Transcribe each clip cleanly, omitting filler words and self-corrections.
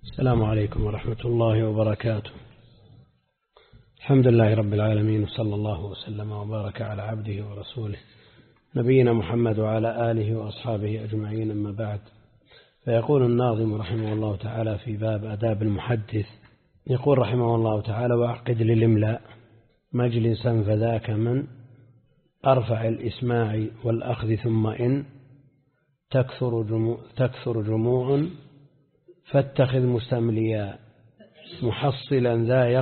السلام عليكم ورحمة الله وبركاته. الحمد لله رب العالمين، وصلى الله وسلم وبارك على عبده ورسوله نبينا محمد وعلى آله وأصحابه أجمعين، أما بعد. فيقول الناظم رحمه الله تعالى في باب آداب المحدث، يقول رحمه الله تعالى: وأعقد للإملاء مجلسا فذاك من أرفع الإسماع والأخذ، ثم إن تكثر جموع فاتخذ مستمليا محصلا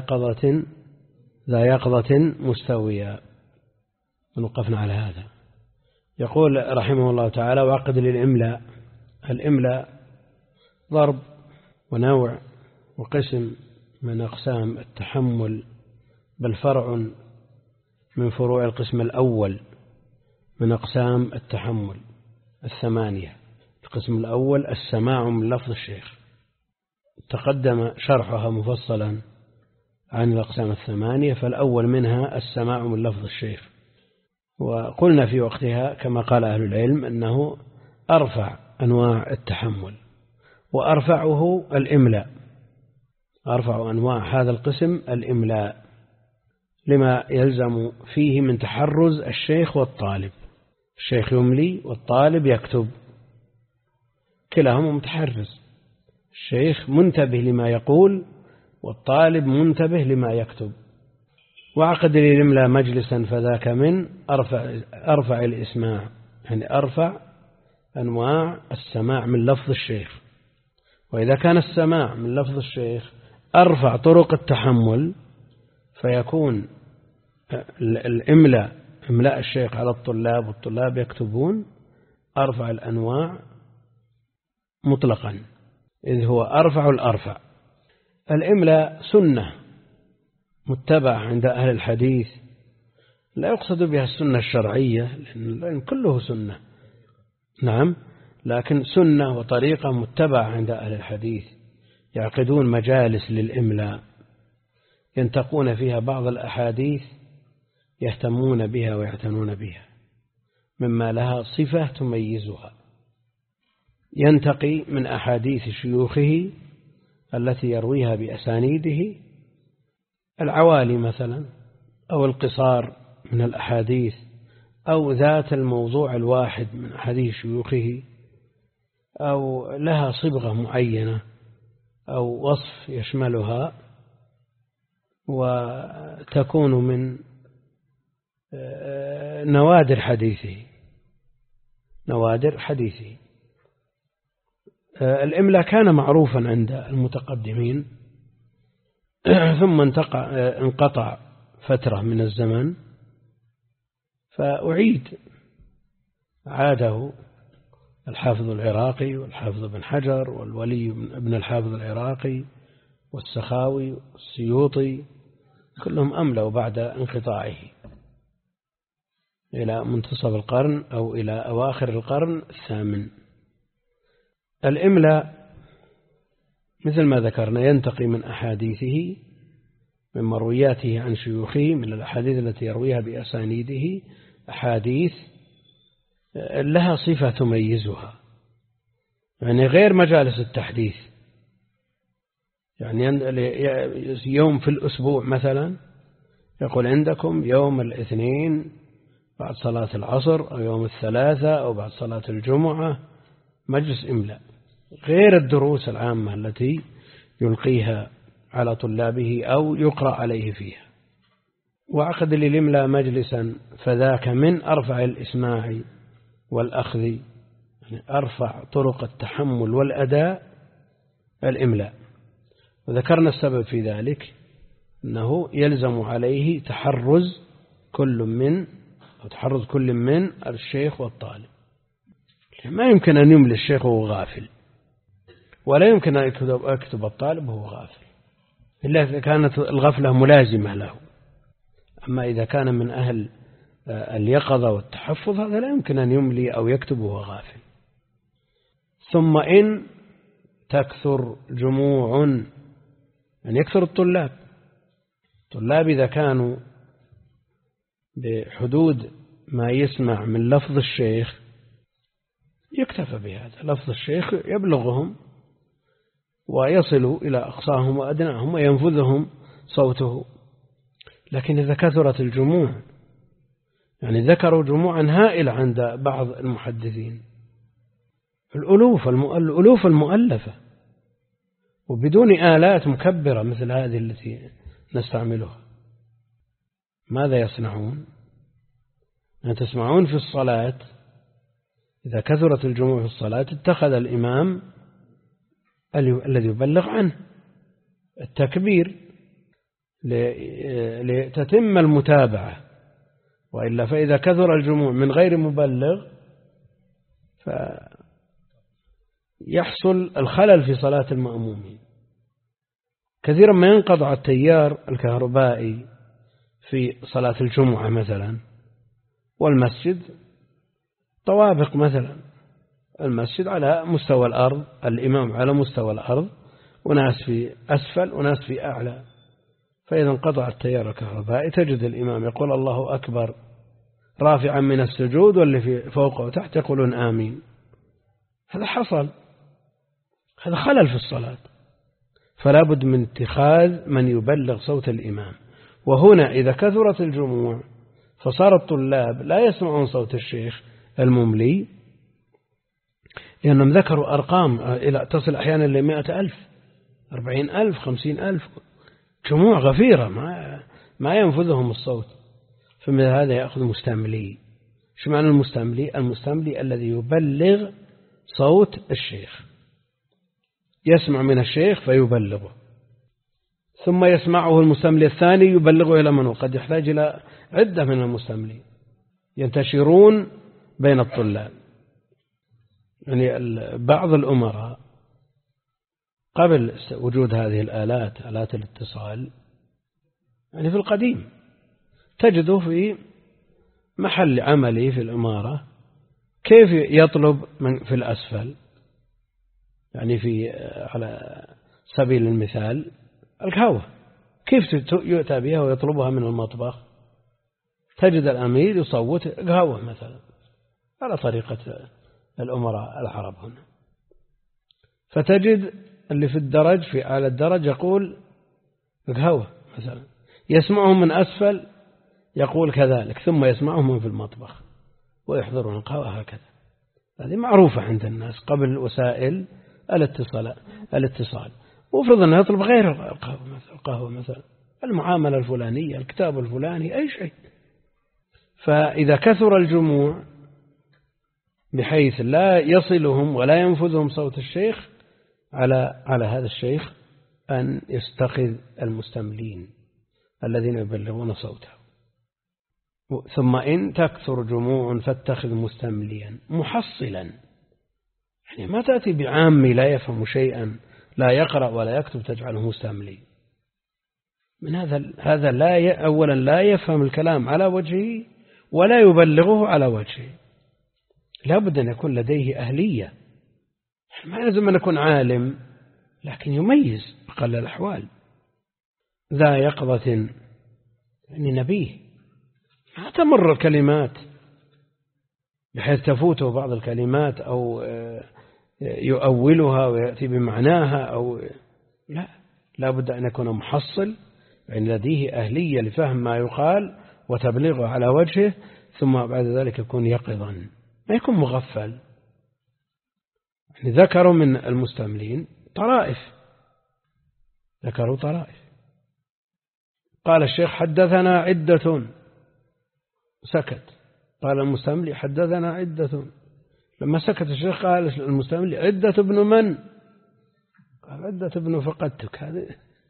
ذا يقظة مستويا. ونوقفنا على هذا. يقول رحمه الله تعالى: وعقد للإملاء. الإملاء ضرب ونوع وقسم من أقسام التحمل، بل فرع من فروع القسم الأول من أقسام التحمل الثمانية. القسم الأول السماع من لفظ الشيخ، تقدم شرحها مفصلا عن الأقسام الثمانية، فالأول منها السماع من لفظ الشيخ. وقلنا في وقتها كما قال أهل العلم أنه أرفع أنواع التحمل، وأرفعه الإملاء. أرفع أنواع هذا القسم الإملاء، لما يلزم فيه من تحرز الشيخ والطالب. الشيخ يملي والطالب يكتب، كلاهما متحرز. الشيخ منتبه لما يقول والطالب منتبه لما يكتب. وعقد للإملاء مجلسا فذاك من أرفع الإسماع، يعني أرفع أنواع السماع من لفظ الشيخ. وإذا كان السماع من لفظ الشيخ أرفع طرق التحمل، فيكون الإملاء إملاء الشيخ على الطلاب والطلاب يكتبون أرفع الأنواع مطلقا، إذ هو أرفع الأرفع. الإملاء سنة متبع عند أهل الحديث، لا يقصد بها السنة الشرعية لأن كله سنة، نعم، لكن سنة وطريقة متبع عند أهل الحديث. يعقدون مجالس للإملاء ينتقون فيها بعض الأحاديث يهتمون بها ويعتنون بها مما لها صفة تميزها. ينتقي من أحاديث شيوخه التي يرويها بأسانيده العوالي مثلا، أو القصار من الأحاديث، أو ذات الموضوع الواحد من أحاديث شيوخه، أو لها صبغة معينة أو وصف يشملها، وتكون من نوادر حديثه. الإملاء كان معروفا عند المتقدمين، ثم انقطع فترة من الزمن، عاده الحافظ العراقي والحافظ بن حجر والولي بن الحافظ العراقي والسخاوي والسيوطي، كلهم أملوا بعد انقطاعه إلى منتصف القرن أو إلى أواخر القرن الثامن. الإملاء مثل ما ذكرنا ينتقي من أحاديثه، من مروياته عن شيوخه، من الأحاديث التي يرويها بأسانيده، أحاديث لها صفة تميزها، يعني غير مجالس التحديث. يعني يوم في الأسبوع مثلا يقول عندكم يوم الاثنين بعد صلاة العصر، أو يوم الثلاثاء، أو بعد صلاة الجمعة، مجلس إملاء، غير الدروس العامة التي يلقيها على طلابه أو يقرأ عليه فيها. وعقد للإملاء مجلسا فذاك من أرفع الإسماع والأخذ، يعني أرفع طرق التحمل والأداء الإملاء. وذكرنا السبب في ذلك أنه يلزم عليه تحرز كل من الشيخ والطالب. ما يمكن أن يملي الشيخ وهو غافل، ولا يمكن أن يكتب الطالب وهو غافل، إلا إذا كانت الغفلة ملازمة له. أما إذا كان من أهل اليقظة والتحفظ، هذا لا يمكن أن يملي أو يكتب وهو غافل. ثم إن تكثر جموع، يعني يكثر الطلاب إذا كانوا بحدود ما يسمع من لفظ الشيخ يكتفى بهذا، لفظ الشيخ يبلغهم ويصل إلى أقصاهم وأدناهم وينفذهم صوته. لكن إذا كثرت الجموع، يعني ذكروا جموعا هائلة عند بعض المحدثين، الألوف المؤلفة، وبدون آلات مكبرة مثل هذه التي نستعملها، ماذا يصنعون؟ أن تسمعون في الصلاة إذا كثرت الجموع في الصلاة اتخذ الإمام الذي يبلغ عنه التكبير لتتم المتابعة، وإلا فإذا كثر الجموع من غير مبلغ فيحصل الخلل في صلاة المأمومين. كثيرا ما ينقطع التيار الكهربائي في صلاة الجمعة مثلا، والمسجد طوابق مثلا، المسجد على مستوى الأرض، الإمام على مستوى الأرض، وناس في أسفل وناس في أعلى، فإذا انقطع التيار الكهربائي تجد الإمام يقول الله أكبر رافعا من السجود، واللي في فوقه وتحت يقولون آمين. هذا حصل، هذا خلل في الصلاة، فلا بد من اتخاذ من يبلغ صوت الإمام. وهنا إذا كثرت الجموع فصار الطلاب لا يسمعون صوت الشيخ المملي، لأنهم ذكروا أرقام إلى تصل أحيانا ل100,000 40,000 50,000، جموع غفيرة ما ينفذهم الصوت. فمن هذا يأخذ مستملي. شو معنى المستملي؟ المستملي الذي يبلغ صوت الشيخ، يسمع من الشيخ فيبلغه، ثم يسمعه المستملي الثاني يبلغه إلى من هو. قد يحتاج إلى عدة من المستملين ينتشرون بين الطلاب. يعني بعض الأمراء قبل وجود هذه الآلات، آلات الاتصال، يعني في القديم تجده في محل عملي في الإمارة كيف يطلب من في الأسفل، يعني على سبيل المثال القهوة، كيف يؤتى بها ويطلبها من المطبخ؟ تجد الأمير يصوت قهوة مثلا على طريقة الأمراء العرب هنا، فتجد اللي في الدرج في أعلى الدرج يقول قهوة مثلا، يسمعهم من أسفل يقول كذلك، ثم يسمعهم من في المطبخ ويحضرون القهوة هكذا. هذه معروفة عند الناس قبل وسائل الاتصال. وفرض أنه يطلب غير القهوة مثلا، المعاملة الفلانية، الكتاب الفلاني، أي شيء. فإذا كثر الجموع بحيث لا يصلهم ولا ينفذهم صوت الشيخ، على هذا الشيخ أن يستخذ المستملين الذين يبلغون صوته. ثم إن تكثر جموع فاتخذ مستمليا محصلا، يعني ما تأتي بعامي لا يفهم شيئا لا يقرأ ولا يكتب تجعله مستملي. من هذا أولا لا يفهم الكلام على وجهه ولا يبلغه على وجهه، لا بد أن يكون لديه أهلية. ما لازم أن يكون عالم، لكن يميز بأقل الأحوال، ذا يقظة يعني نبيه، ما تمر الكلمات بحيث تفوته بعض الكلمات أو يؤولها ويأتي بمعناها، أو لا بد أن يكون محصل، يعني لديه أهلية لفهم ما يقال وتبليغه على وجهه، ثم بعد ذلك يكون يقظا، ما يكون مغفل. يعني ذكروا من المستملين طرائف، ذكروا طرائف. قال الشيخ حدثنا عدة، سكت، قال المستملي حدثنا عدة. لما سكت الشيخ قال المستملي عدة ابن من؟ قال عدة ابن فقدتك. هذا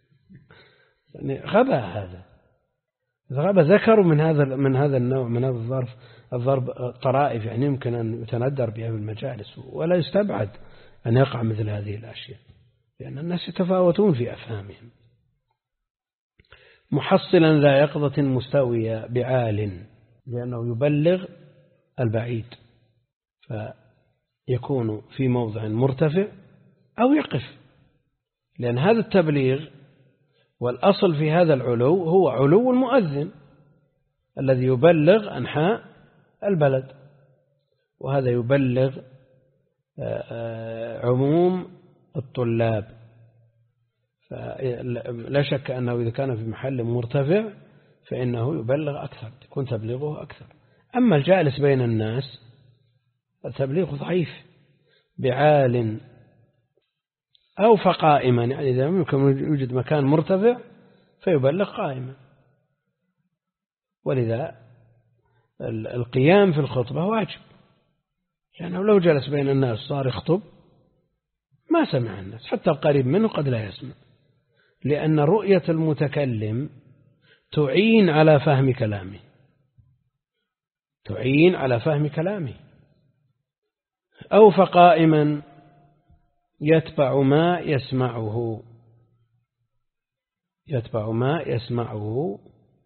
يعني غبى، هذا غبى. ذكروا من هذا النوع، من هذا الضرب طرائف، يعني يمكن أن يتندر بها بالمجالس، ولا يستبعد أن يقع مثل هذه الأشياء، لأن الناس يتفاوتون في أفهامهم. محصلا ذا يقظة مستوية بعال، لأنه يبلغ البعيد، فيكون في موضع مرتفع أو يقف، لأن هذا التبليغ والأصل في هذا العلو هو علو المؤذن الذي يبلغ أنحاء البلد، وهذا يبلغ عموم الطلاب فلا شك أنه إذا كان في محل مرتفع فإنه يبلغ أكثر، يكون تبليغه أكثر. أما الجالس بين الناس التبليغ ضعيف بعال أو فقائما، يعني إذا يمكن يوجد مكان مرتفع فيبلغ قائما. ولذا القيام في الخطبة واجب، لأنه لو جلس بين الناس صار يخطب ما سمع الناس، حتى القريب منه قد لا يسمع، لأن رؤية المتكلم تعين على فهم كلامه، تعين على فهم كلامه. أو فقائما يتبع ما يسمعه، يتبع ما يسمعه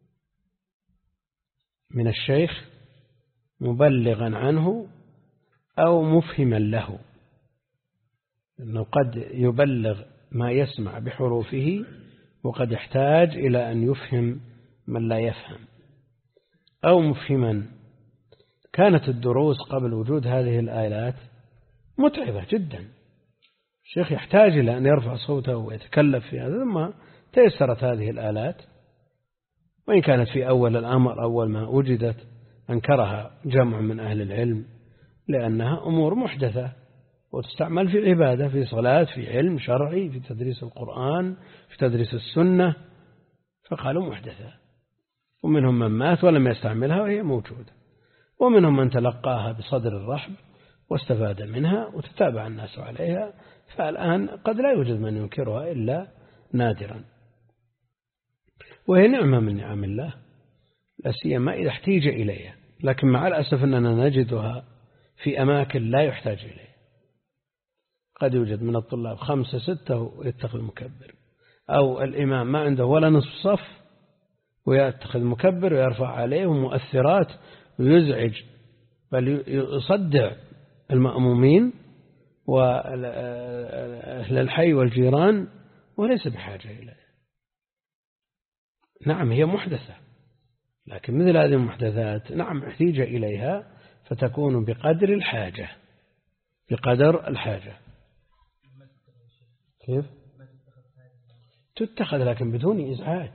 من الشيخ مبلغا عنه أو مفهما له، لأنه قد يبلغ ما يسمع بحروفه وقد يحتاج إلى أن يفهم من لا يفهم. أو مفهما. كانت الدروس قبل وجود هذه الآلات متعبة جدا، الشيخ يحتاج إلى أن يرفع صوته ويتكلف في هذا، ثم تيسرت هذه الآلات، وإن كانت في أول الأمر أول ما وجدت أنكرها جمع من أهل العلم، لأنها أمور محدثة وتستعمل في عبادة، في صلاة، في علم شرعي، في تدريس القرآن، في تدريس السنة، فقالوا محدثة. ومنهم من مات ولم يستعملها وهي موجودة، ومنهم من تلقاها بصدر الرحب واستفاد منها وتتابع الناس عليها، فالآن قد لا يوجد من ينكرها إلا نادرا، وهي نعمة من نعم الله، لا سيما إذا احتيج إليها. لكن مع الأسف أننا نجدها في أماكن لا يحتاج إليها. قد يوجد من الطلاب 5 6 ويتخذ مكبر، أو الإمام ما عنده ولا نصف صف ويتخذ مكبر ويرفع عليه مؤثرات ويزعج، بل يصدع المأمومين وأهل الحي والجيران وليس بحاجة إليه. نعم هي محدثة، لكن مثل هذه المحدثات نعم احتيج إليها فتكون بقدر الحاجة، بقدر الحاجة. كيف؟ تتخذ لكن بدون إزعاج،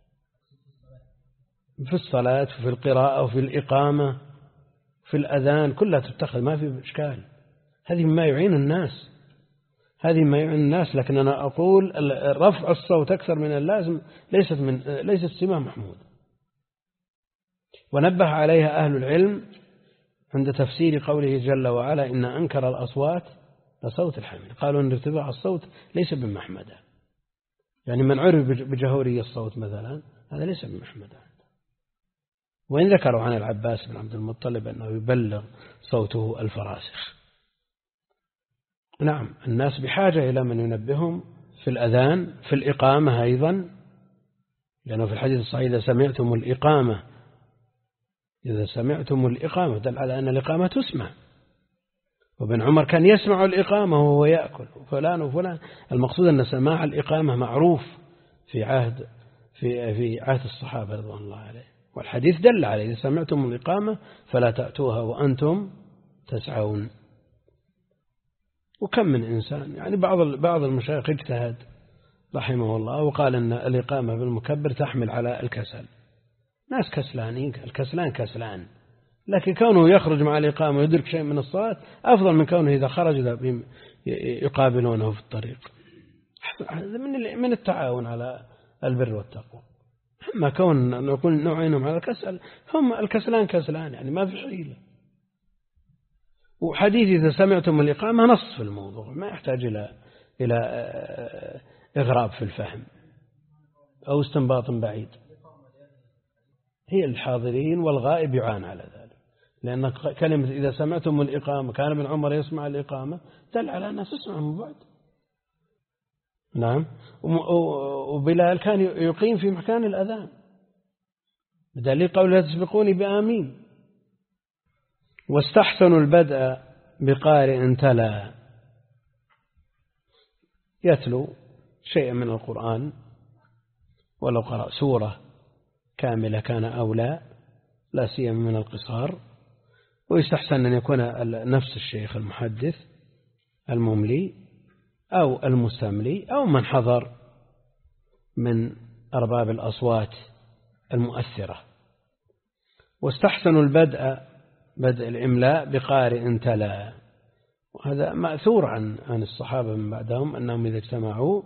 في الصلاة وفي القراءة وفي الإقامة في الأذان كلها تتخذ، ما في إشكال. هذه ما يعين الناس، هذه ما يعين الناس. لكن أنا أقول رفع الصوت أكثر من اللازم ليست سمة محمودة. ونبه عليها أهل العلم عند تفسير قوله جل وعلا إن أنكر الأصوات لصوت الحمير، قالوا أن ارتفاع الصوت ليس بمحمدة، يعني من عرف بجهوري الصوت مثلا هذا ليس بمحمدة. وإن ذكروا عن العباس بن عبد المطلب أنه يبلغ صوته الفراسخ. نعم الناس بحاجة إلى من ينبههم في الأذان، في الإقامة أيضا، لأنه في الحديث الصحيح إذا سمعتم الإقامة دل على أن الإقامة تسمع. وابن عمر كان يسمع الإقامة وهو يأكل، وفلان وفلان. المقصود أن سماع الإقامة معروف في عهد الصحابة رضوان الله عليه، والحديث دل عليه إذا سمعتم الإقامة فلا تأتوها وأنتم تسعون. وكم من إنسان، يعني بعض المشايخ اجتهد رحمه الله وقال أن الإقامة بالمكبر تحمل على الكسل. ناس كسلانين، الكسلان كسلان، لكن كونه يخرج مع الإقامة ويدرك شيء من الصلاة أفضل من كونه إذا خرج يقابلونه في الطريق. من التعاون على البر والتقوى. أما كون نقول نوعينهم على الكسل، هم الكسلان كسلان، يعني ما في حيلة. وحديث إذا سمعتم الإقامة نص في الموضوع، ما يحتاج إلى إغراب في الفهم أو استنباط بعيد. هي الحاضرين والغائب يعان على ذلك، لأن كلمة إذا سمعتم الإقامة كان ابن عمر يسمع الإقامة دل على الناس يسمع من بعد. نعم. وبلال كان يقيم في مكان الأذان بدليل قول لا تسبقوني بآمين. واستحسنوا البدء بقارئ تلا، يتلو شيئا من القرآن ولو قرأ سورة كاملة كان أولى، لا سيما من القصار. ويستحسن أن يكون نفس الشيخ المحدث المملي أو المستملي أو من حضر من أرباب الأصوات المؤثرة. واستحسنوا بدء الإملاء بقارئ تلا، وهذا مأثور عن الصحابة من بعدهم أنهم إذا اجتمعوا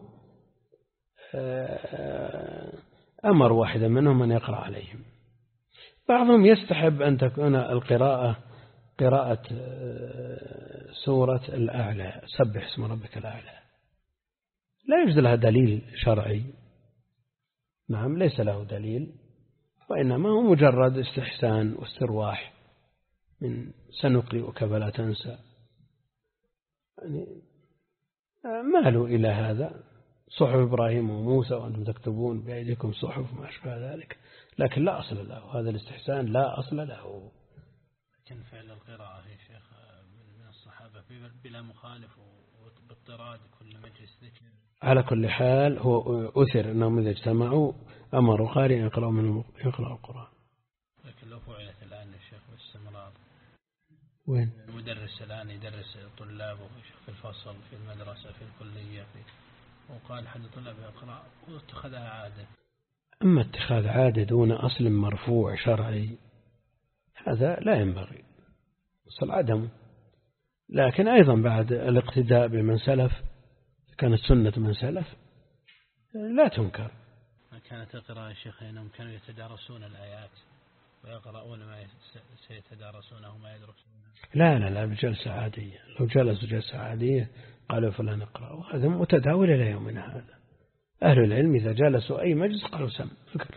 أمر واحدا منهم أن يقرأ عليهم. بعضهم يستحب أن تكون القراءة قراءة سورة الأعلى، سبح اسم ربك الأعلى، لا يوجد لها دليل شرعي، نعم ليس له دليل، وإنما هو مجرد استحسان واسترواح من سنقرئك فلا تنسى، يعني مالوا إلى هذا، صحف إبراهيم وموسى وأنتم تكتبون بأيديكم صحف ما أشبه ذلك، لكن لا أصل له، هذا الاستحسان لا أصل له. لكن فعل القراءة يا شيخ من الصحابة بلا مخالف وباضطراد كل مجلس ذكر. على كل حال هو أثر أنهم إذا اجتمعوا أمروا قارئ يقرأ القرآن. لكن لو فعلت الآن يا شيخ باستمرار، وين المدرس الآن يدرس طلابه في الفصل في المدرسة في الكلية وقال حد طلاب يقرأ واتخذها عادة. أما اتخاذ عادة دون أصل مرفوع شرعي هذا لا ينبغي، أصل عدم. لكن أيضا بعد الاقتداء بمن سلف، كانت سنة من سلف لا تنكر. كانت القراءة يا شيخ أنهم كانوا يتدارسون الآيات ويقرؤون ما سيتدارسونه ما يدرسون. لا بجلسة عادية، لو جلسوا جلسة عادية قالوا فلا نقرأ، وهذا متداول إلى يومنا هذا. أهل العلم إذا جلسوا أي مجلس قالوا سم فكر،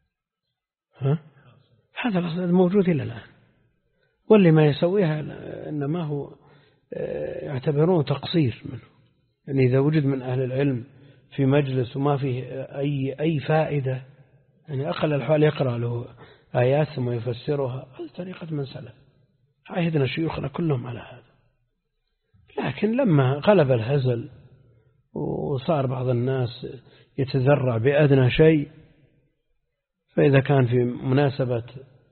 هذا الأصل موجود إلى الآن. واللي ما يسويها إنما هو يعتبرون تقصير منه، يعني إذا وجد من أهل العلم في مجلس وما فيه أي فائدة، يعني أقل الحال يقرأ له آيات ثم يفسرها، هذه طريقة من سلف، عهدنا شيوخنا كلهم على هذا. لكن لما غلب الهزل وصار بعض الناس يتذرع بأدنى شيء، فإذا كان في مناسبة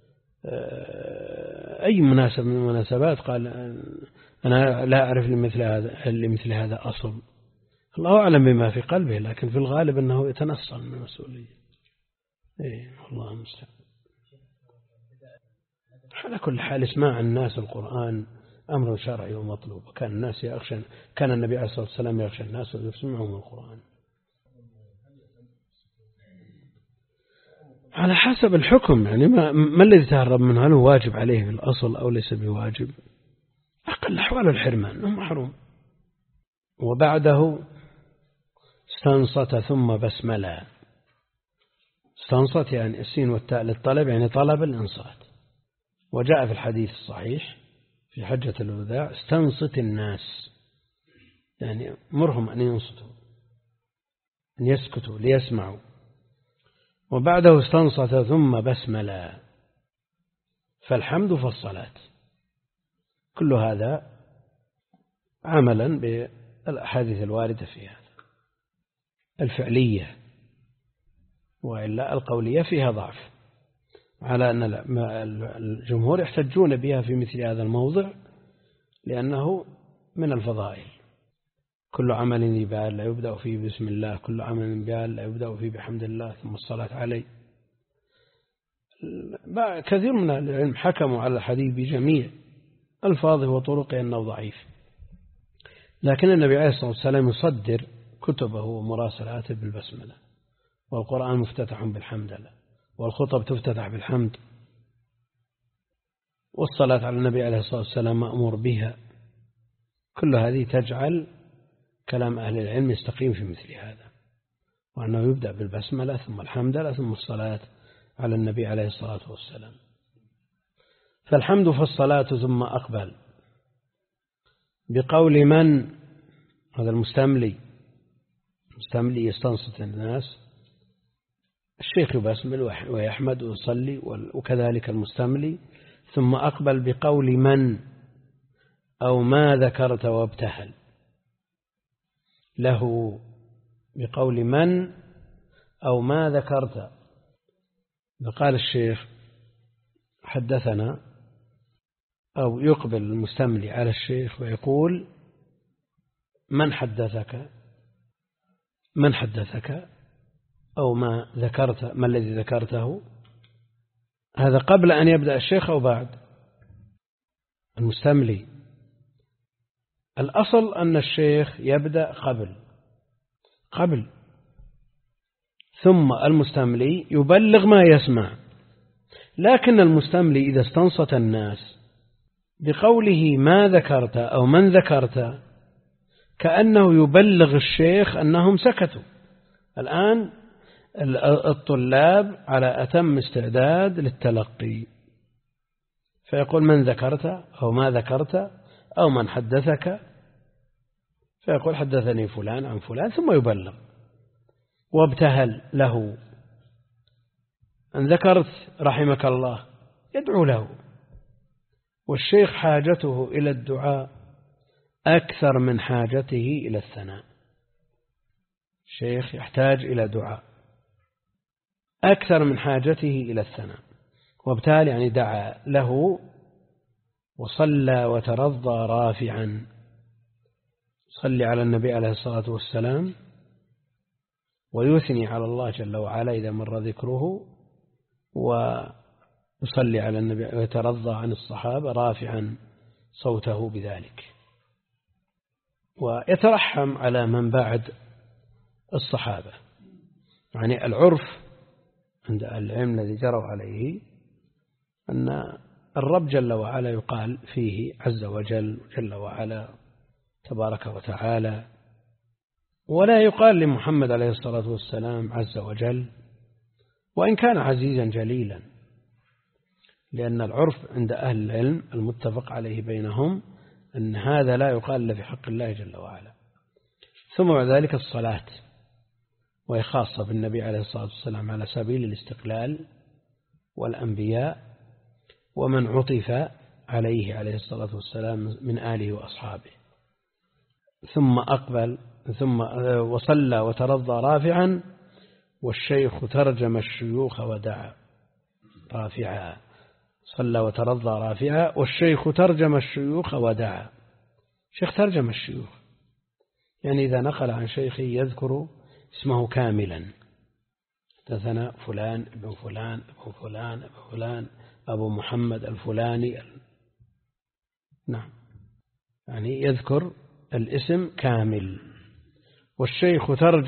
أي مناسبة من المناسبات قال أنا لا أعرف لمثل هذا أصل، الله أعلم بما في قلبه، لكن في الغالب أنه يتنصل من المسؤولية. الله المستعان. على كل حال اسماع الناس القرآن أمر شرعي ومطلوب، كان النبي عليه الصلاة والسلام يخشى الناس ويسمعهم القرآن على حسب الحكم، يعني ما الذي تهرب منه، هل هو واجب عليه في الأصل أو ليس بواجب؟ أقل أحوال الحرمان أنه محروم. وبعده استنصت ثم بسملا. استنصت يعني السين والتاء للطلب، يعني طلب الإنصات. وجاء في الحديث الصحيح في حجة الوداع استنصت الناس، يعني مرهم أن ينصتوا أن يسكتوا ليسمعوا. وبعده استنصت ثم بسملا، فالحمد فالصلاة، كل هذا عملا بالأحاديث الواردة في هذا الفعلية، وإلا القولية فيها ضعف، على أن الجمهور يحتجون بها في مثل هذا الموضع لأنه من الفضائل. كل عمل يبال لا يبدأ فيه بسم الله، كل عمل يبال لا يبدأ فيه بحمد الله ثم الصلاة عليه. كثير من العلم حكموا على الحديث بجميع ألفاظه وطرقه أنه ضعيف، لكن النبي عليه الصلاة والسلام يصدر كتبه ومراسلاته بالبسملة، والقرآن مفتتح بالحمد لله، والخطب تفتتح بالحمد، والصلاة على النبي عليه الصلاة والسلام مأمور بها. كل هذه تجعل كلام أهل العلم يستقيم في مثل هذا، وأنه يبدأ بالبسملة ثم الحمد لله ثم الصلاة على النبي عليه الصلاة والسلام. فالحمد فالصلاة ثم أقبل بقول من، هذا المستملي يستنصت الناس، الشيخ يبسمل ويحمد ويصلي وكذلك المستملي. ثم أقبل بقول من أو ما ذكرت وابتهل له، بقول من أو ما ذكرت. فقال الشيخ حدثنا، أو يقبل المستملي على الشيخ ويقول من حدثك أو ما ذكرت، ما الذي ذكرته؟ هذا قبل أن يبدأ الشيخ أو بعد؟ المستملي الأصل أن الشيخ يبدأ قبل، ثم المستملي يبلغ ما يسمع. لكن المستملي إذا استنصت الناس بقوله ما ذكرت أو من ذكرت كأنه يبلغ الشيخ أنهم سكتوا. الآن الطلاب على أتم استعداد للتلقي، فيقول من ذكرت أو ما ذكرت أو من حدثك، فيقول حدثني فلان عن فلان، ثم يبلغ. وابتهل له أن ذكرت رحمك الله يدعو له. والشيخ حاجته إلى الدعاء أكثر من حاجته إلى الثناء. الشيخ يحتاج إلى دعاء أكثر من حاجته إلى الثناء. وابتهل يعني دعا له وصلى وترضى رافعا. صلي على النبي عليه الصلاة والسلام ويثني على الله جل وعلا إذا مر ذكره، ويصلي على النبي ويترضى عن الصحابة رافعا صوته بذلك، ويترحم على من بعد الصحابة. يعني العرف عند العلم الذي جروا عليه أن الرب جل وعلا يقال فيه عز وجل جل وعلا تبارك وتعالى، ولا يقال لمحمد عليه الصلاة والسلام عز وجل، وإن كان عزيزا جليلا، لأن العرف عند أهل العلم المتفق عليه بينهم أن هذا لا يقال إلا في حق الله جل وعلا. ثم بعد ذلك الصلاة، وهي خاصة بالنبي عليه الصلاة والسلام على سبيل الاستقلال، والأنبياء ومن عطف عليه عليه الصلاة والسلام من آله وأصحابه. ثم وصلى وترضى رافعا، والشيخ ترجم الشيوخ ودعا رافعا. صلى وترضى رافعا والشيخ ترجم الشيوخ ودعا. شيخ ترجم الشيوخ يعني إذا نقل عن شيخه يذكر اسمه كاملا، حدثنا فلان ابن فلان ابن فلان ابن فلان أبو محمد الفلاني. نعم، يعني يذكر الاسم كامل. والشيخ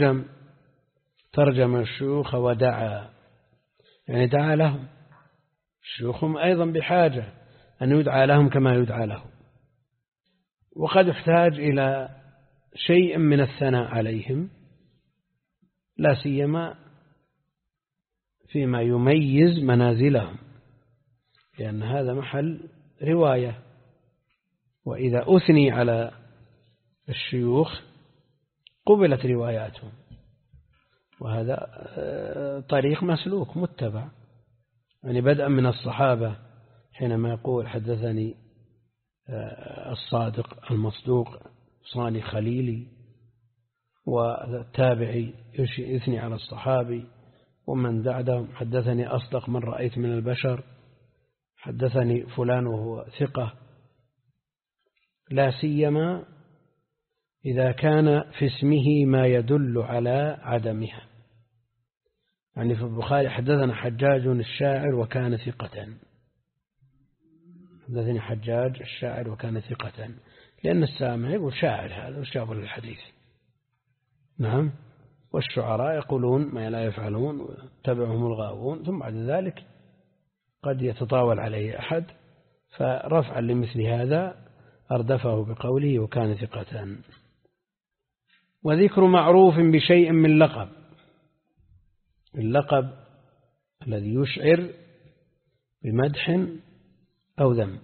ترجم الشيوخ ودعا، يعني دعا لهم. شيوخهم أيضا بحاجة أن يدعى لهم كما يدعى له، وقد يحتاج إلى شيء من الثناء عليهم، لا سيما فيما يميز منازلهم، لأن هذا محل رواية. وإذا أثني على الشيوخ قبلت رواياتهم، وهذا طريق مسلوك متبع، يعني بدءا من الصحابة حينما يقول حدثني الصادق المصدوق صاني خليلي، والتابعي يثني على الصحابي، ومن بعدهم حدثني أصدق من رأيت من البشر، حدثني فلان وهو ثقة، لا سيما إذا كان في اسمه ما يدل على عدمها. يعني في البخاري حدثنا حجاج الشاعر وكان ثقة، حدثني حجاج الشاعر وكان ثقة، لأن السامع يقول شاعر هذا وش جابوا للحديث. نعم، والشعراء يقولون ما لا يفعلون وتبعهم الغاوون، ثم بعد ذلك قد يتطاول عليه أحد، فرفعا لمثل هذا أردفه بقوله وكان ثقة. وذكر معروف بشيء من لقب، اللقب الذي يشعر بمدح أو ذم،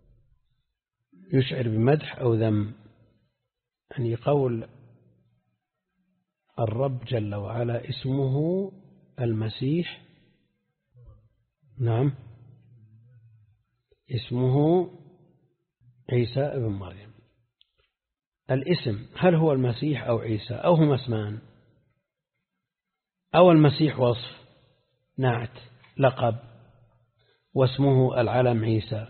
يشعر بمدح أو ذم، يعني قول الرب جل وعلا اسمه المسيح. نعم، اسمه عيسى ابن مريم. الاسم هل هو المسيح أو عيسى أو هما اسمان، أو المسيح وصف نعت لقب واسمه العلم عيسى.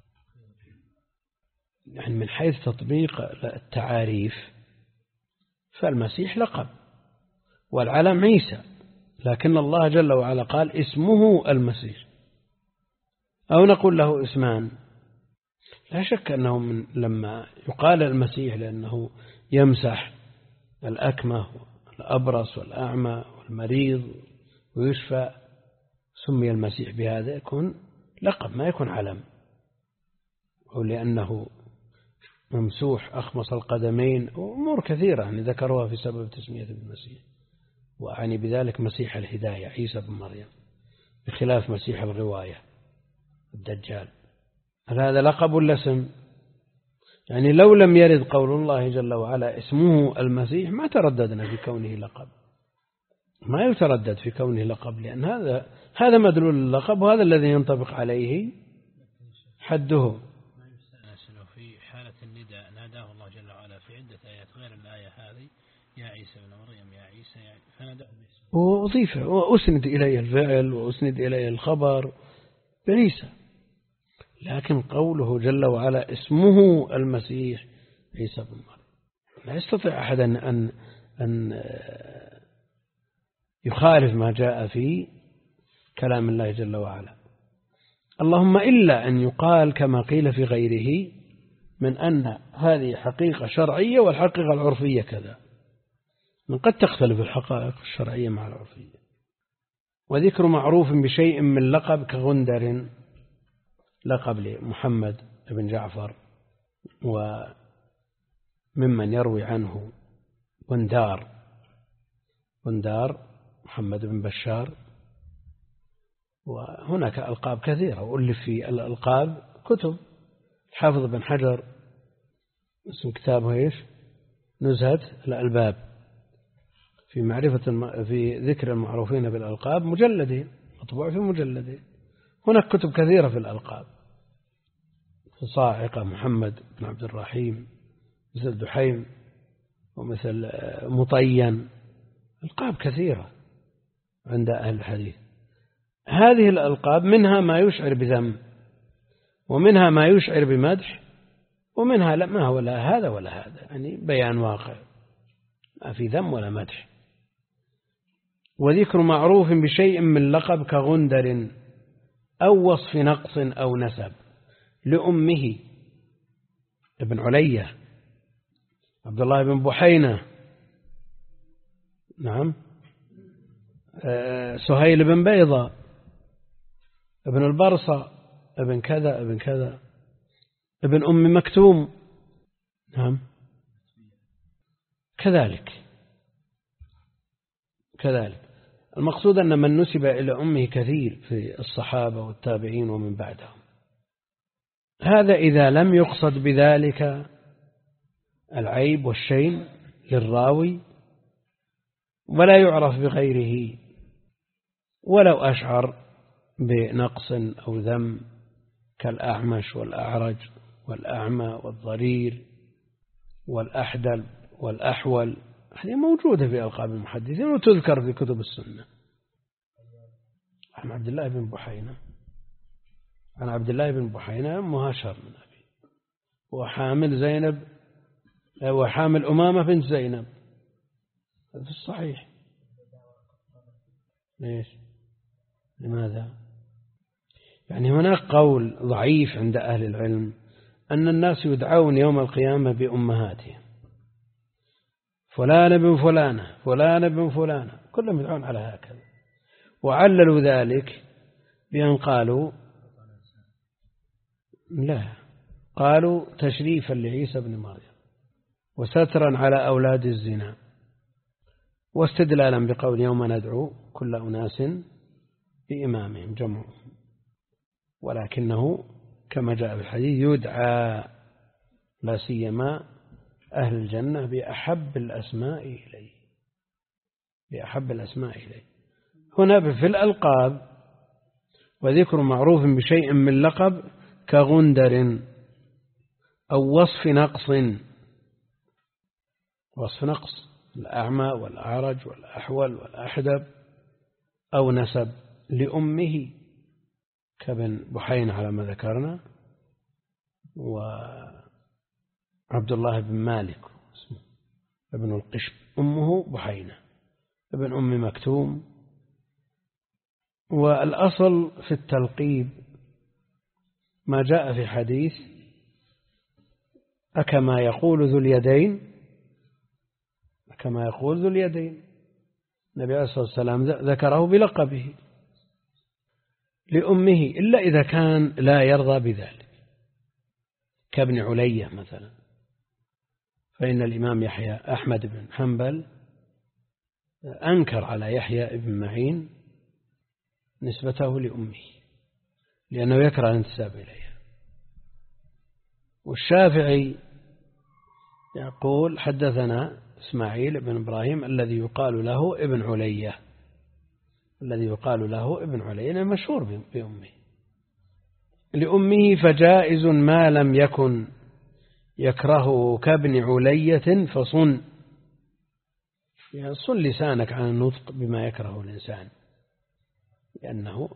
يعني من حيث تطبيق التعاريف فالمسيح لقب والعلم عيسى، لكن الله جل وعلا قال اسمه المسيح، أو نقول له اسمان. لا شك أنه لما يقال المسيح لأنه يمسح الأكمه والأبرص والأعمى والمريض ويشفى، سمي المسيح بهذا، يكون لقب ما يكون علم، أو لأنه ممسوح أخمص القدمين، وأمور كثيرة يعني ذكروها في سبب تسمية المسيح. وأعني بذلك مسيح الهداية عيسى بن مريم، بخلاف مسيح الغواية الدجال. هل هذا لقب ولا اسم؟ يعني لو لم يرد قول الله جل وعلا اسمه المسيح ما ترددنا في كونه لقب، ما يتردد في كونه لقب، لأن هذا مدلول اللقب، وهذا الذي ينطبق عليه حده. في حالة النداء ناداه الله جل وعلا في عدة آيات غير الآية هذه، يا عيسى ابن مريم يا عيسى، فنداه باسمه، وأضيف وأسند إليه الفعل وأسند إليه الخبر بعيسى. لكن قوله جل وعلا اسمه المسيح عيسى بن مريم، لا يستطيع أحد أن يخالف ما جاء في كلام الله جل وعلا، اللهم إلا أن يقال كما قيل في غيره من أن هذه حقيقة شرعية والحقيقة العرفية كذا، من قد تختلف الحقائق الشرعية مع العرفية. وذكر معروف بشيء من لقب كغندر، لقب لمحمد بن جعفر، وممن يروي عنه غندار محمد بن بشار. وهناك ألقاب كثيرة، وألف في الألقاب كتب. حافظ بن حجر اسم كتابه إيش؟ نزهة الألباب في في ذكر المعروفين بالألقاب، مجلدين، مطبوع في مجلدين. هناك كتب كثيرة في الألقاب، في صاعقة محمد بن عبد الرحيم، مثل دحيم، ومثل مطين، ألقاب كثيرة عند أهل الحديث. هذه الألقاب منها ما يشعر بذم، ومنها ما يشعر بمدح، ومنها لا، ما هو لا هذا ولا هذا، يعني بيان واقع، ما في ذم ولا مدح. وذكر معروف بشيء من لقب كغندر أو وصف نقص أو نسب لأمه ابن علية عبد الله بن بحينة، نعم، سهيل بن بيضة ابن البرصة ابن كذا ابن كذا، ابن أم مكتوم، نعم، كذلك. المقصود أن من نسب إلى أمه كثير في الصحابة والتابعين ومن بعدهم. هذا إذا لم يقصد بذلك العيب والشين للراوي، ولا يعرف بغيره، ولو أشعر بنقص أو ذم كالأعمش والأعرج والأعمى والضرير والأحدل والأحول، هذه موجودة في ألقاب المحدثين وتذكر في كتب السنة. عن عبد الله بن بحينة مهاشر من أبي، وحامل أمامة بنت زينب، هذا في الصحيح. ليش؟ لماذا؟ يعني هناك قول ضعيف عند أهل العلم أن الناس يدعون يوم القيامة بأمهاتهم، فلان بن فلانة، فلان بن فلانة، كلهم يدعون على هكذا. وعللوا ذلك بأن قالوا لا، قالوا تشريفا لعيسى بن مريم وسترا على أولاد الزنا، واستدلالا بقول يوم ندعو كل أناس بإمامهم جمعهم، ولكنه كما جاء في الحديث يدعى لا سيما أهل الجنة بأحب الأسماء إليه. هنا في الألقاب وذكر معروف بشيء من لقب كغندر أو وصف نقص الأعمى والأعرج والأحول والأحدب، أو نسب لأمه كابن بحين على ما ذكرنا، وعبد الله بن مالك ابن القشب أمه بحينة، ابن أم مكتوم والأصل في التلقيب ما جاء في حديث أكما يقول ذو اليدين، كما يقول ذو اليدين، النبي عليه الصلاة والسلام ذكره بلقبه لأمه إلا إذا كان لا يرضى بذلك، كابن علية مثلا، فإن الإمام يحيى أحمد بن حنبل أنكر على يحيى بن معين نسبته لأمه لأنه يكره الانتساب إليها. والشافعي يقول حدثنا إسماعيل بن إبراهيم الذي يقال له ابن علية، الذي يقال له ابن علية مشهور بأمه لأمه، فجائز ما لم يكن يكرهه كابن علية فصن، يعني صن لسانك عن النطق بما يكره الإنسان، لأنه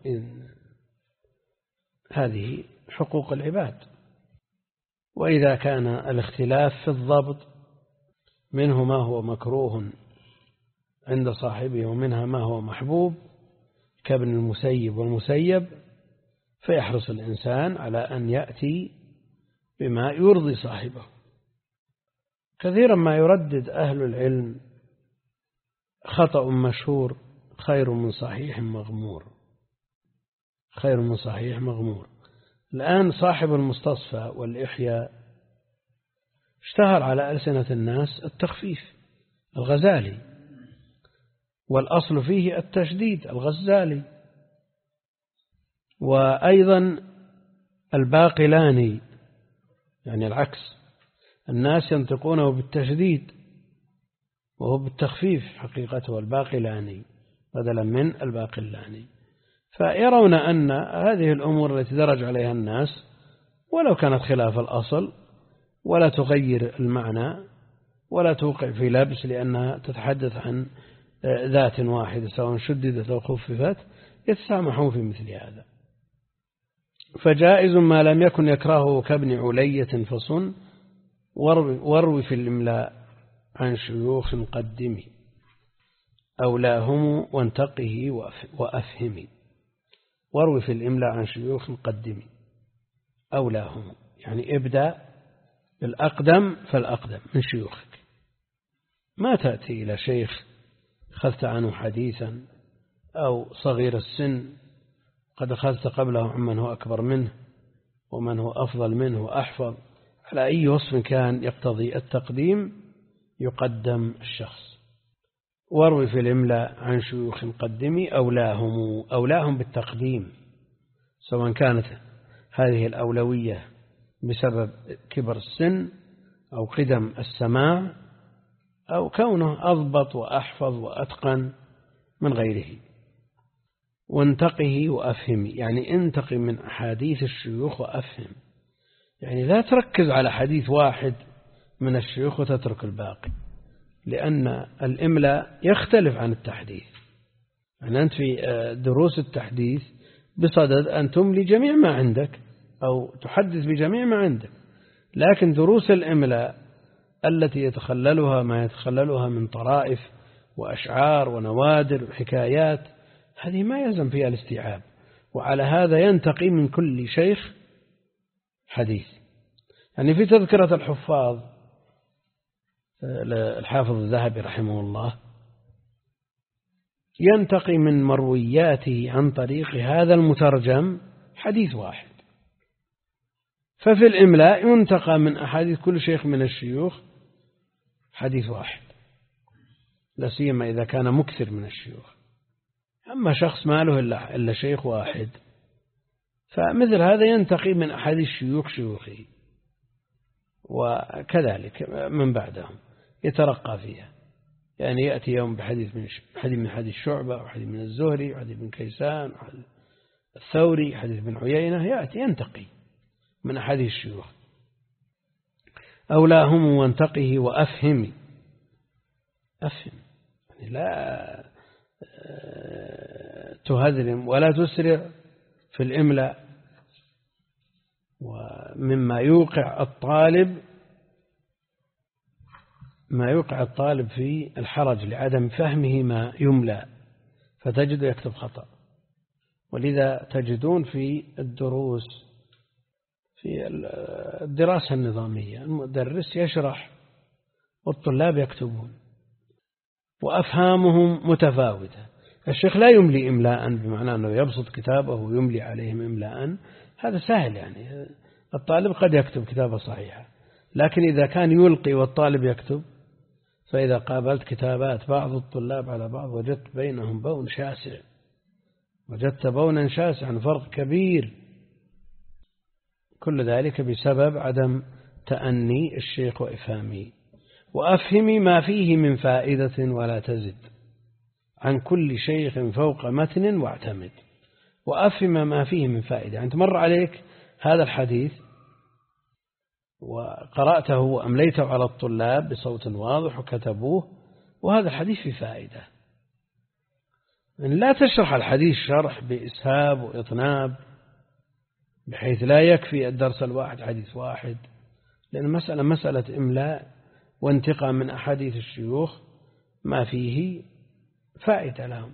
هذه حقوق العباد. وإذا كان الاختلاف في الضبط منه ما هو مكروه عند صاحبه ومنها ما هو محبوب كابن المسيب والمسيب، فيحرص الإنسان على أن يأتي بما يرضي صاحبه. كثيرا ما يردد أهل العلم خطأ مشهور: خير من صحيح مغمور، خير من صحيح مغمور. الآن صاحب المستصفى والإحياء اشتهر على ألسنة الناس التخفيف، الغزالي، والأصل فيه التشديد، الغزالي. وأيضا الباقلاني، يعني العكس، الناس ينطقونه بالتشديد وهو بالتخفيف حقيقته الباقلاني بدلا من الباقلاني. فيرون أن هذه الأمور التي درج عليها الناس ولو كانت خلاف الأصل ولا تغير المعنى ولا توقع في لبس، لأنها تتحدث عن ذات واحدة سواء شددت أو خففت، يتسامحون في مثل هذا. فجائز ما لم يكن يكرهه كابن علية فصن، واروي في الإملاء عن شيوخ قدمي أولاهم وانتقه وأفهمي. واروي في الإملاء عن شيوخ قدمي أولاهم، يعني ابدأ بالأقدم فالأقدم من شيوخك، ما تأتي إلى شيخ أخذت عنه حديثا أو صغير السن قد أخذت قبله عمن هو أكبر منه ومن هو أفضل منه وأحفظ، على أي وصف كان يقتضي التقديم يقدم الشخص. واروي في الإملاء عن شيوخ قدمي أولاهم بالتقديم، سواء كانت هذه الأولوية بسبب كبر السن أو قدم السماع أو كونه أضبط وأحفظ وأتقن من غيره. وانتقه وأفهم، يعني انتقي من أحاديث الشيوخ وأفهم، يعني لا تركز على حديث واحد من الشيوخ وتترك الباقي، لأن الإملاء يختلف عن التحديث. يعني أنت في دروس التحديث بصدد أن تملي جميع ما عندك أو تحدث بجميع ما عندك، لكن دروس الإملاء التي يتخللها ما يتخللها من طرائف وأشعار ونوادر وحكايات، هذه ما يلزم فيها الاستيعاب، وعلى هذا ينتقي من كل شيخ حديث. يعني في تذكرة الحفاظ الحافظ الذهبي رحمه الله ينتقي من مروياته عن طريق هذا المترجم حديث واحد، ففي الإملاء ينتقى من أحاديث كل شيخ من الشيوخ حديث واحد، لا سيما إذا كان مكثر من الشيوخ. أما شخص ما له إلا شيخ واحد فمثل هذا ينتقي من أحاديث شيوخه وكذلك من بعدهم يترقى فيها، يعني يأتي يوم بحديث من حديث شعبة وحديث من الزهري وحديث من كيسان وحديث الثوري حديث من عيينة، يأتي ينتقي من أحاديث الشيوخ. أولاهم وانتقه وأفهم، أفهم يعني لا تهذرم ولا تسرع في الإملاء، ومما يوقع الطالب في الحرج لعدم فهمه ما يملى فتجد يكتب خطأ. ولذا تجدون في الدروس في الدراسة النظامية المدرس يشرح والطلاب يكتبون وأفهامهم متفاوتة. الشيخ لا يملي إملاء بمعنى أنه يبسط كتابه ويملي عليهم إملاء، هذا سهل، يعني الطالب قد يكتب كتابة صحيحة، لكن إذا كان يلقي والطالب يكتب، فإذا قابلت كتابات بعض الطلاب على بعض وجدت بينهم بون شاسع، وجدت بونا شاسعا، فرق كبير. كل ذلك بسبب عدم تأني الشيخ وإفهامه. وأفهمي ما فيه من فائدة ولا تزد، عن كل شيخ فوق متن واعتمد. وأفهم ما فيه من فائدة، أنت مر عليك هذا الحديث وقرأته وأمليته على الطلاب بصوت واضح وكتبوه، وهذا الحديث فيه فائدة. لا تشرح الحديث شرح بإسهاب وإطناب بحيث لا يكفي الدرس الواحد حديث واحد، لأن مسألة إملاء وانتقاء من أحاديث الشيوخ ما فيه فائدة لهم.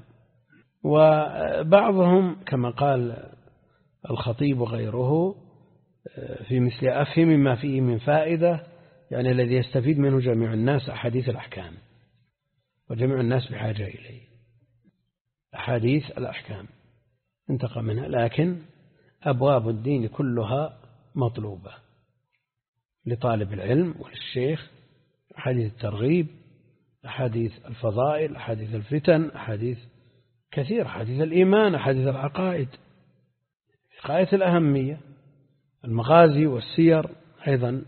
وبعضهم كما قال الخطيب وغيره في مثل أفهم ما فيه من فائدة، يعني الذي يستفيد منه جميع الناس أحاديث الأحكام، وجميع الناس بحاجة إليه أحاديث الأحكام انتقى منها، لكن أبواب الدين كلها مطلوبة لطالب العلم وللشيخ. أحاديث الترغيب، أحاديث الفضائل، أحاديث الفتن، أحاديث كثير، أحاديث الإيمان، أحاديث العقائد في غاية الأهمية. المغازي والسير أيضا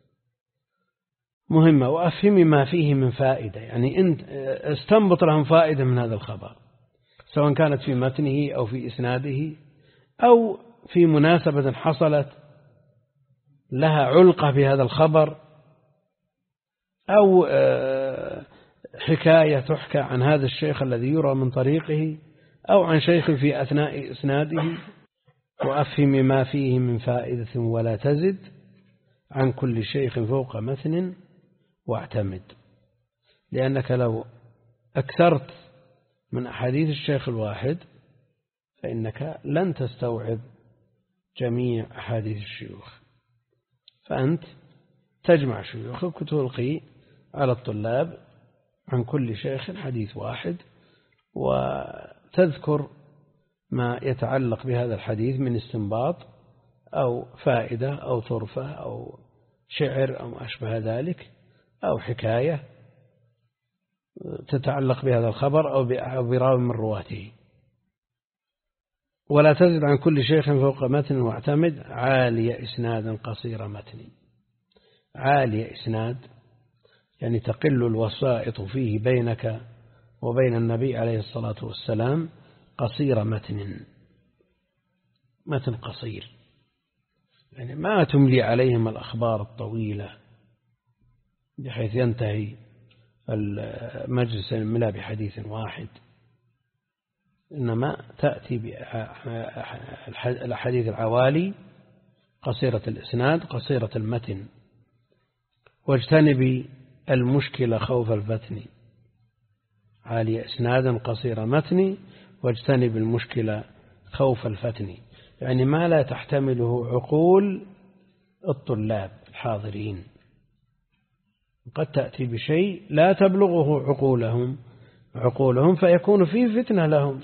مهمة. وأفهم ما فيه من فائدة، يعني أنت استنبط لهم فائدة من هذا الخبر، سواء كانت في متنه أو في إسناده أو في مناسبة حصلت لها علقة بهذا الخبر، أو حكاية تحكى عن هذا الشيخ الذي يرى من طريقه، أو عن شيخ في أثناء إسناده. وأفهم ما فيه من فائدة ولا تزد، عن كل شيخ فوق متن واعتمد. لأنك لو أكثرت من أحاديث الشيخ الواحد فإنك لن تستوعب جميع أحاديث الشيوخ، فأنت تجمع شيوخك وتلقي على الطلاب عن كل شيخ حديث واحد، وتذكر ما يتعلق بهذا الحديث من استنباط أو فائدة أو طرفة أو شعر أو ما أشبه ذلك، أو حكاية تتعلق بهذا الخبر أو براو من رواته. ولا تزد عن كل شيخ فوق متن واعتمد، عالي إسنادا قصير متن. عالي إسناد يعني تقل الوسائط فيه بينك وبين النبي عليه الصلاة والسلام، قصير متن قصير، يعني ما تملي عليهم الأخبار الطويلة بحيث ينتهي المجلس الملا بحديث واحد، إنما تأتي بالحديث العوالي قصيرة الإسناد قصيرة المتن. واجتنبي المشكلة خوف الفتن، عالي إسنادا قصير متن، واجتنب المشكلة خوف الفتن، يعني ما لا تحتمله عقول الطلاب الحاضرين. قد تأتي بشيء لا تبلغه عقولهم فيكون فيه فتنة لهم.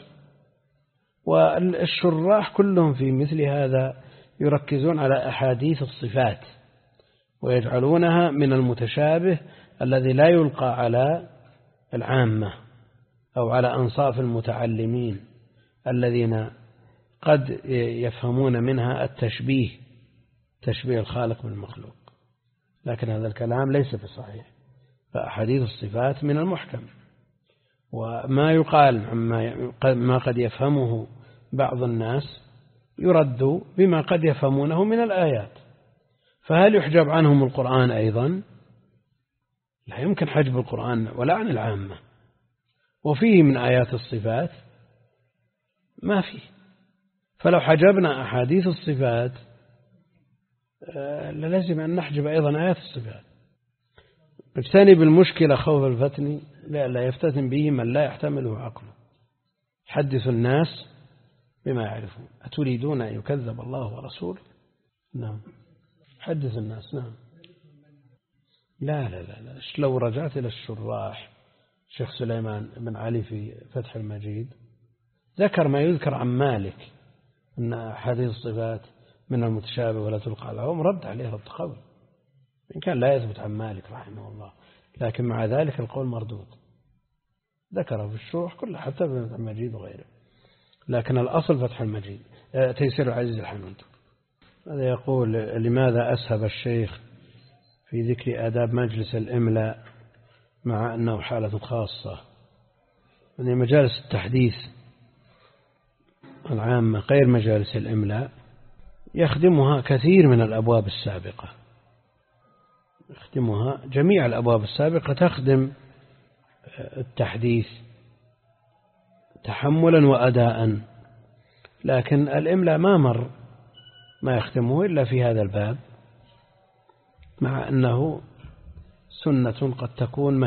والشراح كلهم في مثل هذا يركزون على أحاديث الصفات ويجعلونها من المتشابه الذي لا يلقى على العامة أو على أنصاف المتعلمين الذين قد يفهمون منها التشبيه، تشبيه الخالق بالمخلوق، لكن هذا الكلام ليس بصحيح. فأحاديث الصفات من المحكم، وما يقال ما قد يفهمه بعض الناس يرد بما قد يفهمونه من الآيات. فهل يحجب عنهم القرآن أيضا؟ لا يمكن حجب القرآن ولا عن العامة. وفيه من آيات الصفات ما فيه، فلو حجبنا أحاديث الصفات لازم أن نحجب أيضا آيات الصفات. اجتنب المشكلة خوف الفتن، لا يفتتن به من لا يحتمله عقله. حدث الناس بما يعرفون. أتريدون أن يكذب الله ورسوله؟ نعم. حدث الناس. نعم. لا لا لا لا. لو رجعت إلى الشراح شيخ سليمان بن علي في فتح المجيد ذكر ما يذكر عن مالك أن حديث الصفات من المتشابه ولا تلقى العوم، رد عليه رد قوي إن كان لا يثبت عن مالك رحمه الله، لكن مع ذلك القول مردود. ذكره في الشروح كلها حتى في فتح المجيد وغيره، لكن الأصل فتح المجيد تيسير العزيز الحميد. هذا يقول: لماذا أسهب الشيخ في ذكر آداب مجلس الإملاء مع أنه حالة خاصة؟ يعني مجالس التحديث العامة غير مجالس الإملاء يخدمها كثير من الأبواب السابقة، يخدمها جميع الأبواب السابقة تخدم التحديث تحملا وأداء، لكن الإملاء ما مر ما يخدمه إلا في هذا الباب، مع أنه سنة قد تكون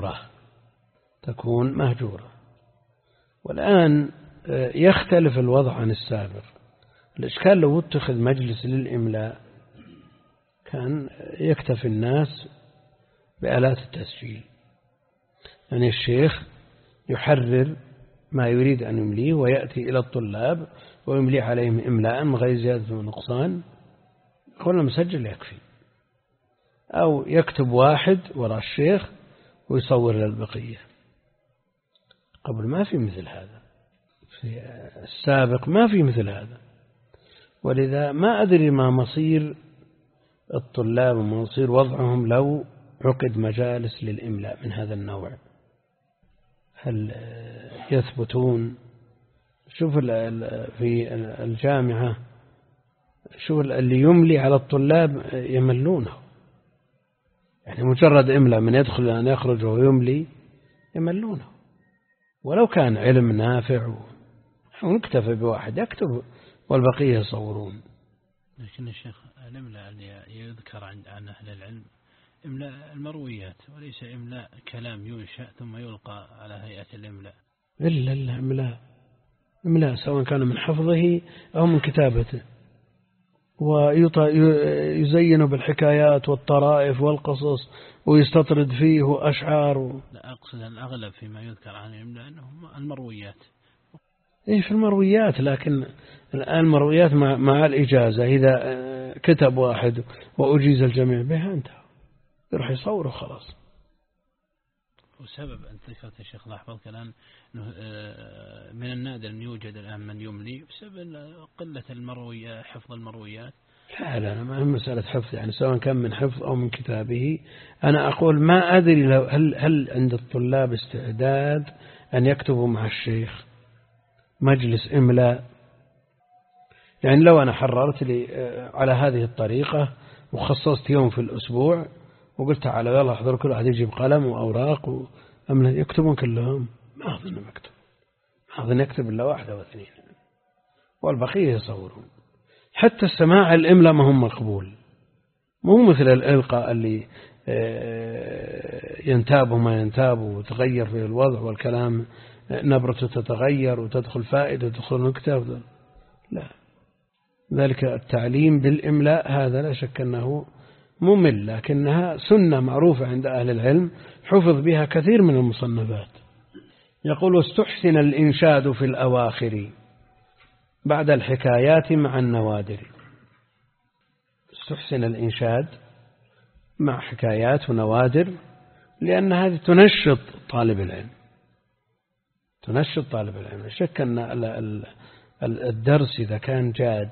مهجورة. والآن يختلف الوضع عن السابق. الإشكال لو اتخذ مجلس للإملاء كان يكتفي الناس بآلات التسجيل، يعني الشيخ يحرر ما يريد أن يمليه ويأتي إلى الطلاب ويملي عليهم إملاء من غير زيادة ونقصان، يقول المسجل يكفي، أو يكتب واحد وراء الشيخ ويصور للبقية. قبل ما في مثل هذا، في السابق ما في مثل هذا، ولذا ما أدري ما مصير الطلاب وما مصير وضعهم لو عقد مجالس للإملاء من هذا النوع. هل يثبتون؟ شوف في الجامعة، شوف اللي يملي على الطلاب يملونه، يعني مجرد إملاء من يدخل أن يخرج ويملي يملونه، ولو كان علم نافع ونكتفي بواحد يكتب والبقية يصورون. لكن الشيخ الإملاء اللي يذكر عن أهل العلم إملاء المرويات وليس إملاء كلام ينشأ ثم يلقى على هيئة الإملاء. إلا إملاء سواء كان من حفظه أو من كتابته، ويزين بالحكايات والطرائف والقصص ويستطرد فيه أشعار. لا، أقصد الأغلب فيما يذكر عن الإملاء أنه المرويات. في المرويات، لكن الآن المرويات مع الإجازة، إذا كتب واحد وأجيز الجميع بها انتهى، يروح يصوره خلاص. وسبب أن ذكرت يا شيخ الله يحفظك الآن من النادر أن يوجد الآن من يملي بسبب قلة حفظ المرويات. لا ما هي مسألة حفظ، يعني سواء كان من حفظ أو من كتابه. أنا أقول ما أدري هل عند الطلاب استعداد أن يكتبوا مع الشيخ مجلس إملاء. يعني لو أنا حررت لي على هذه الطريقة وخصصت يوم في الأسبوع وقلت تعالى يلا احضر، كل واحد يجيب قلم وأوراق يكتبون كلهم، ما أظن يكتب إلا واحد أو اثنين والبقية يصورون. حتى السماع الإملاء ما هم مقبول، مو مثل الإلقاء اللي ينتاب وما ينتاب وتغير في الوضع والكلام نبرته تتغير وتدخل فائدة وتدخل نكتة. لا، ذلك التعليم بالإملاء هذا لا شك أنه ممل، لكنها سنة معروفة عند أهل العلم حفظ بها كثير من المصنفات. يقول: واستحسن الإنشاد في الأواخر بعد الحكايات مع النوادر. استحسن الإنشاد مع حكايات ونوادر، لأن هذه تنشط طالب العلم. لا شك أن الدرس إذا كان جاد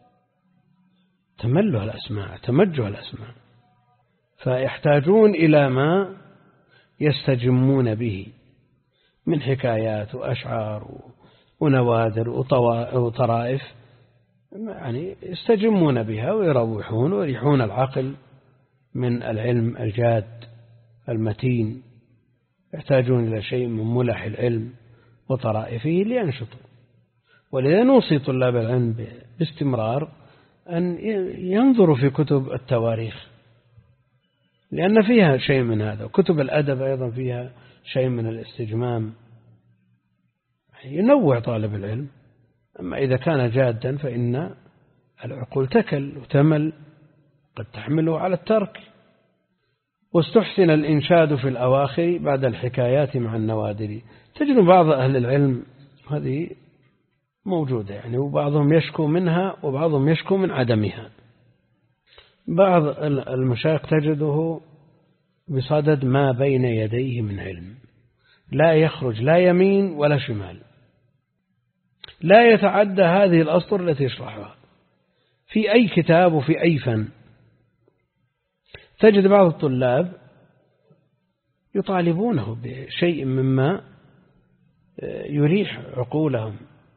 تمجه الأسماع، فيحتاجون إلى ما يستجمون به من حكايات وأشعار ونوادر وطرائف، يعني يستجمون بها ويروحون ويريحون العقل من العلم الجاد المتين. يحتاجون إلى شيء من ملح العلم وطرائفه لينشطوا. ولذا نوصي طلاب العلم باستمرار أن ينظروا في كتب التواريخ، لأن فيها شيء من هذا، وكتب الأدب أيضا فيها شيء من الاستجمام. ينوع طالب العلم، أما إذا كان جادا فإن العقول تكل وتمل، قد تحمله على الترك. واستحسن الإنشاد في الأواخر بعد الحكايات مع النوادر. تجد بعض أهل العلم هذه موجودة يعني، وبعضهم يشكو منها وبعضهم يشكو من عدمها. بعض المشايخ تجده بصدد ما بين يديه من علم، لا يخرج لا يمين ولا شمال، لا يتعدى هذه الأسطر التي يشرحها في أي كتاب وفي أي فن. تجد بعض الطلاب يطالبونه بشيء مما يريح عقولهم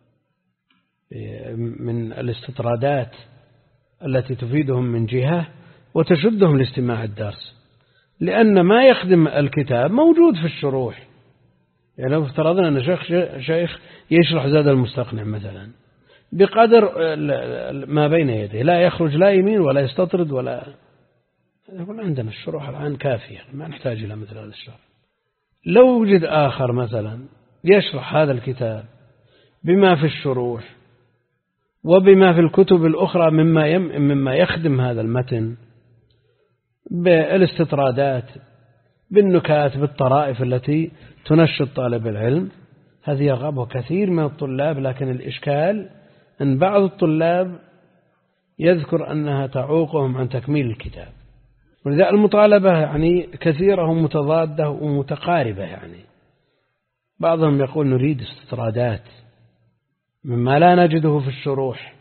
من الاستطرادات التي تفيدهم من جهة وتشدهم لاستماع الدرس، لأن ما يخدم الكتاب موجود في الشروح. يعني لو افترضنا أن شيخ يشرح زاد المستقنع مثلا بقدر ما بين يديه، لا يخرج لا يمين ولا يستطرد ولا يقول عندنا الشروح الآن كافية ما نحتاج إلى مثل هذا الشرح. لو وجد آخر مثلا يشرح هذا الكتاب بما في الشروح وبما في الكتب الأخرى مما يخدم هذا المتن بالاستطرادات بالنكات بالطرائف التي تنشط طالب العلم، هذه يرغبه كثير من الطلاب. لكن الإشكال أن بعض الطلاب يذكر أنها تعوقهم عن تكميل الكتاب، ولذا المطالبة يعني كثيرة ومتضادة ومتقاربة. يعني بعضهم يقول نريد استطرادات مما لا نجده في الشروح،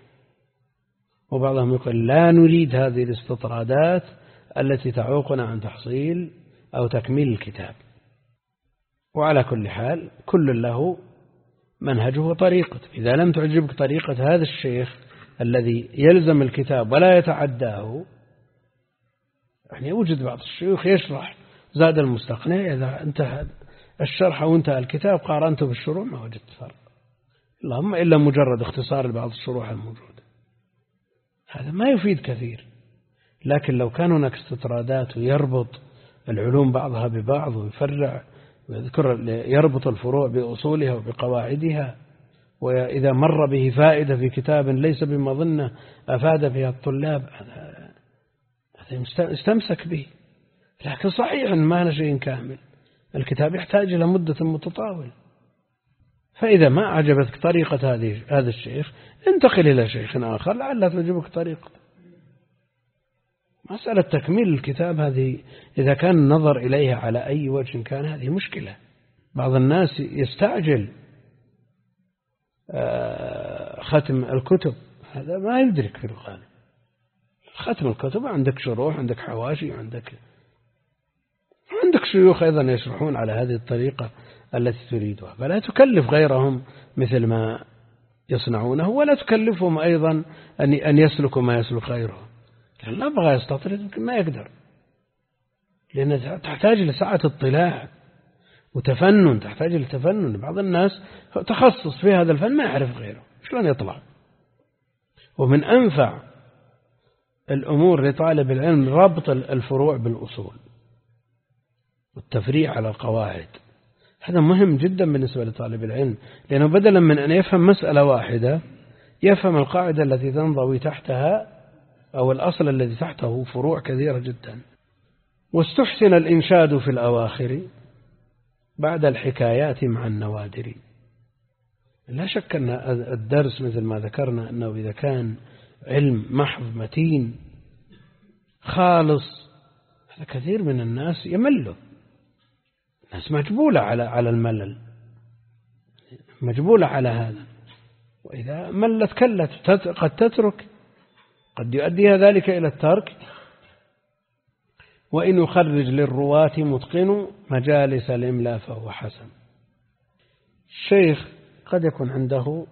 وبعضهم يقول لا نريد هذه الاستطرادات التي تعوقنا عن تحصيل أو تكميل الكتاب. وعلى كل حال كل له منهجه وطريقته. إذا لم تعجبك طريقة هذا الشيخ الذي يلزم الكتاب ولا يتعداه، يعني يوجد بعض الشيوخ يشرح زاد المستقنع، إذا انتهى الشرح وانتهى الكتاب قارنته بالشروح ما وجدت فرق، اللهم إلا مجرد اختصار لبعض الشروح الموجودة، هذا ما يفيد كثير. لكن لو كان هناك استطرادات ويربط العلوم بعضها ببعض ويفرع ويذكر يربط الفروع بأصولها وبقواعدها، وإذا مر به فائدة في كتاب ليس بمظنة أفاد فيها الطلاب هذا استمسك به. لكن صحيح ما هذا شيء كامل، الكتاب يحتاج إلى مدة متطاولة. فإذا ما أعجبتك طريقة هذا الشيخ انتقل إلى شيخ آخر لعلها تعجبك طريقة. مسألة تكميل الكتاب هذه إذا كان النظر إليها على أي وجه كان هذه مشكلة. بعض الناس يستعجل ختم الكتب، هذا ما يدرك في الغالب. ختم الكتب عندك شروح، عندك حواشي، عندك شيوخ أيضا يشرحون على هذه الطريقة التي تريدها، فلا تكلف غيرهم مثل ما يصنعونه، ولا تكلفهم أيضا أن يسلكوا ما يسلك غيرهم. لا بغى يستطرد يمكن ما يقدر، لأن تحتاج لسعة اطلاع وتفنن، تحتاج لتفنن. بعض الناس تخصص في هذا الفن ما يعرف غيره، شلون يطلع؟ ومن أنفع الأمور لطالب العلم ربط الفروع بالأصول والتفريع على القواعد. هذا مهم جدا بالنسبة لطالب العلم، لأنه بدلا من أن يفهم مسألة واحدة يفهم القاعدة التي تنضوي تحتها أو الأصل الذي تحته فروع كثيرة جدا. واستحسن الإنشاد في الأواخر بعد الحكايات مع النوادر. لا شك أن الدرس مثل ما ذكرنا أنه إذا كان علم محض متين خالص كثير من الناس يملوا، الناس مجبولة على الملل، مجبولة على هذا، وإذا ملت كلت قد تترك، قد يؤديها ذلك إلى الترك. وإن يخرج للرواة متقن مجالس الإملاء فهو حسن. الشيخ قد يكون عنده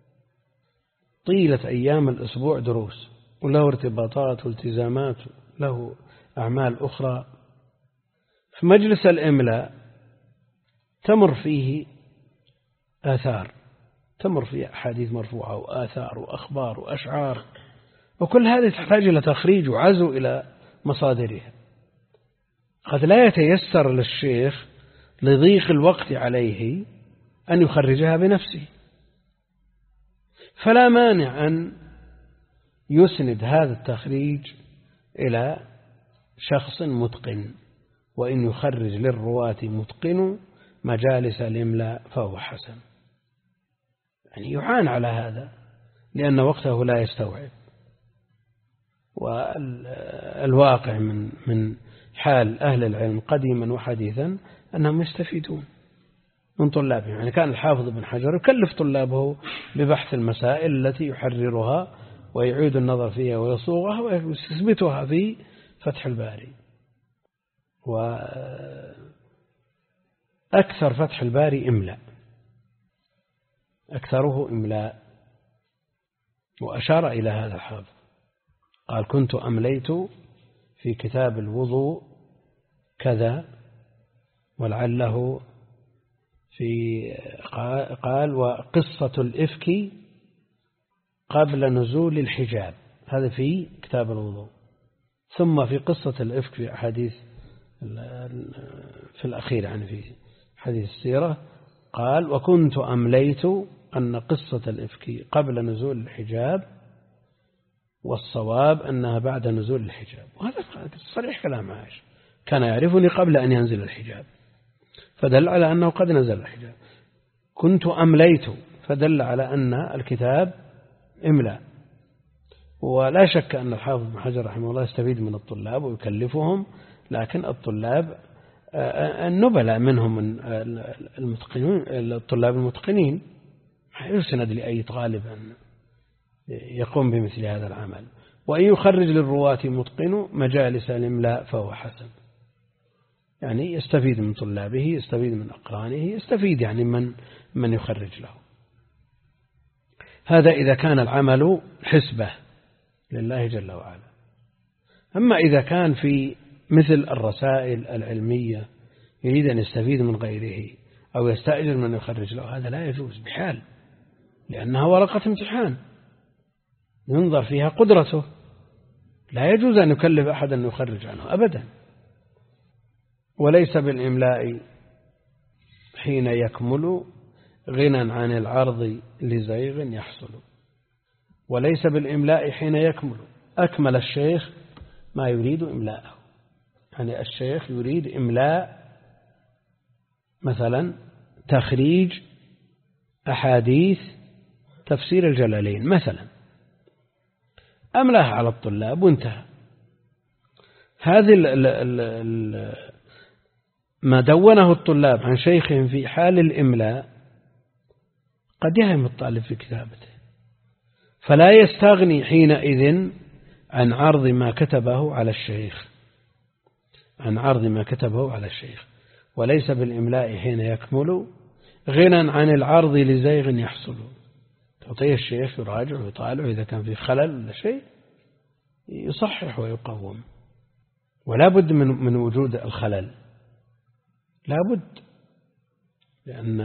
طيلة أيام الأسبوع دروس وله ارتباطات والتزامات، له أعمال أخرى. في مجلس الإملاء تمر فيه آثار، تمر فيه أحاديث مرفوعة وآثار وأخبار وأشعار، وكل هذه تحتاج إلى تخريج وعزو إلى مصادرها. قد لا يتيسر للشيخ لضيق الوقت عليه أن يخرجها بنفسه، فلا مانع أن يسند هذا التخريج إلى شخص متقن، وإن يخرج للرواة متقن مجالس الإملاء فهو حسن. يعني يعان على هذا لأن وقته لا يستوعب. والواقع من حال أهل العلم قديما وحديثا أنهم يستفيدون من طلابهم. يعني كان الحافظ بن حجر يكلف طلابه ببحث المسائل التي يحررها ويعيد النظر فيها ويصوغها ويثبتها في فتح الباري. وأكثر فتح الباري إملاء، أكثره إملاء. وأشار إلى هذا الحافظ قال كنت أمليت في كتاب الوضوء كذا، ولعله قال وقصة الإفك قبل نزول الحجاب، هذا في كتاب الوضوء. ثم في قصة الإفك في أحاديث في الأخير يعني في حديث السيرة قال وكنت أمليت أن قصة الإفك قبل نزول الحجاب والصواب أنها بعد نزول الحجاب. وهذا صريح كلام عائشة، كان يعرفني قبل أن ينزل الحجاب، فدل على أنه قد نزل الحجاب. كنت أمليت فدل على أن الكتاب إملاء. ولا شك أن الحافظ بن حجر رحمه الله يستفيد من الطلاب ويكلفهم، لكن الطلاب النبلاء منهم المتقنين، الطلاب المتقنين يسند لأي طالب أن يقوم بمثل هذا العمل. وإن يخرج للرواة متقن مجالس الإملاء فهو حسن. يعني يستفيد من طلابه، يستفيد من أقرانه، يستفيد يعني من يخرج له. هذا إذا كان العمل حسبة لله جل وعلا. أما إذا كان في مثل الرسائل العلمية يريد أن يستفيد من غيره أو يستأجر من يخرج له، هذا لا يجوز بحال، لأنها ورقة امتحان ينظر فيها قدرته، لا يجوز أن يكلف أحد أن يخرج عنه أبدا. وليس بالإملاء حين يكمل غنى عن العرض لزيغ يحصل. وليس بالإملاء حين يكمل، أكمل الشيخ ما يريد إملاءه. يعني الشيخ يريد إملاء مثلا تخريج أحاديث تفسير الجلالين مثلا، أملاها على الطلاب وانتهى. هذه ما دونه الطلاب عن شيخهم في حال الإملاء قد يهم الطالب في كتابته، فلا يستغني حينئذ عن عرض ما كتبه على الشيخ، عن عرض ما كتبه على الشيخ. وليس بالإملاء حين يكمل غنى عن العرض لزيغ يحصل. تعطيه الشيخ يراجع ويطالع، إذا كان في خلل ولا شيء يصحح ويقوم. ولا بد من وجود الخلل، لا بد، لأن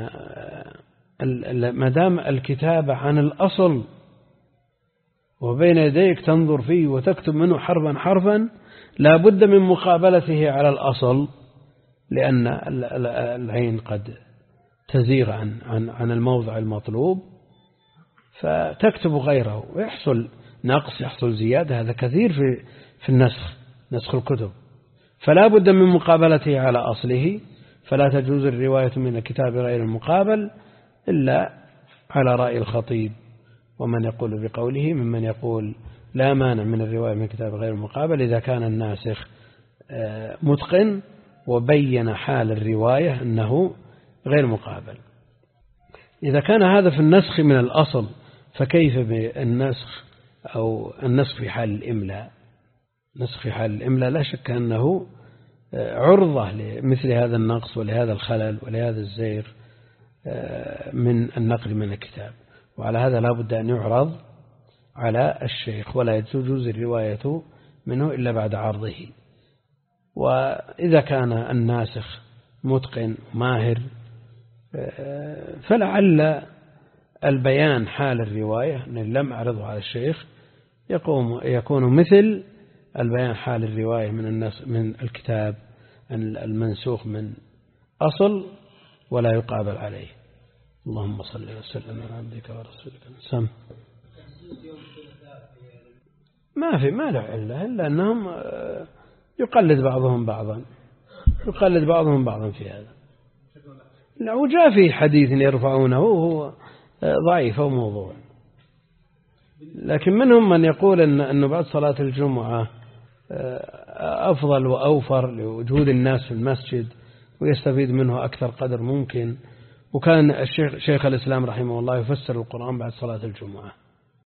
ما دام الكتابة عن الأصل وبين يديك تنظر فيه وتكتب منه حرفا حرفا، لا بد من مقابلته على الأصل، لأن العين قد تزيغ عن الموضع المطلوب فتكتب غيره ويحصل نقص، يحصل زيادة. هذا كثير في نسخ الكتب، فلا بد من مقابلته على أصله. فلا تجوز الرواية من الكتاب غير المقابل إلا على رأي الخطيب ومن يقول بقوله، ممن يقول لا مانع من الرواية من الكتاب غير المقابل إذا كان الناسخ متقن وبين حال الرواية أنه غير مقابل. إذا كان هذا في النسخ من الأصل، فكيف بالنسخ أو النسخ في حال الإملاء؟ نسخ في حال الإملاء لا شك أنه عرضة لمثل هذا النقص ولهذا الخلل ولهذا الزيغ من النقل من الكتاب. وعلى هذا لا بد أن يعرض على الشيخ، ولا يجوز الرواية منه إلا بعد عرضه. وإذا كان الناسخ متقن ماهر فلعل البيان حال الرواية أن لم أعرضه على الشيخ يكون مثل البيان حال الرواية من الكتاب المنسوخ من أصل ولا يقابل عليه. اللهم صل وسلم على عبدك ورسولك. سم ما له علة إلا أنهم يقلد بعضهم بعضا في هذا. وجاء في حديث يرفعونه وهو ضعيف أو موضوع، لكن منهم من يقول أنه بعد صلاة الجمعة أفضل وأوفر لوجود الناس في المسجد ويستفيد منه أكثر قدر ممكن. وكان الشيخ الإسلام رحمه الله يفسر القرآن بعد صلاة الجمعة.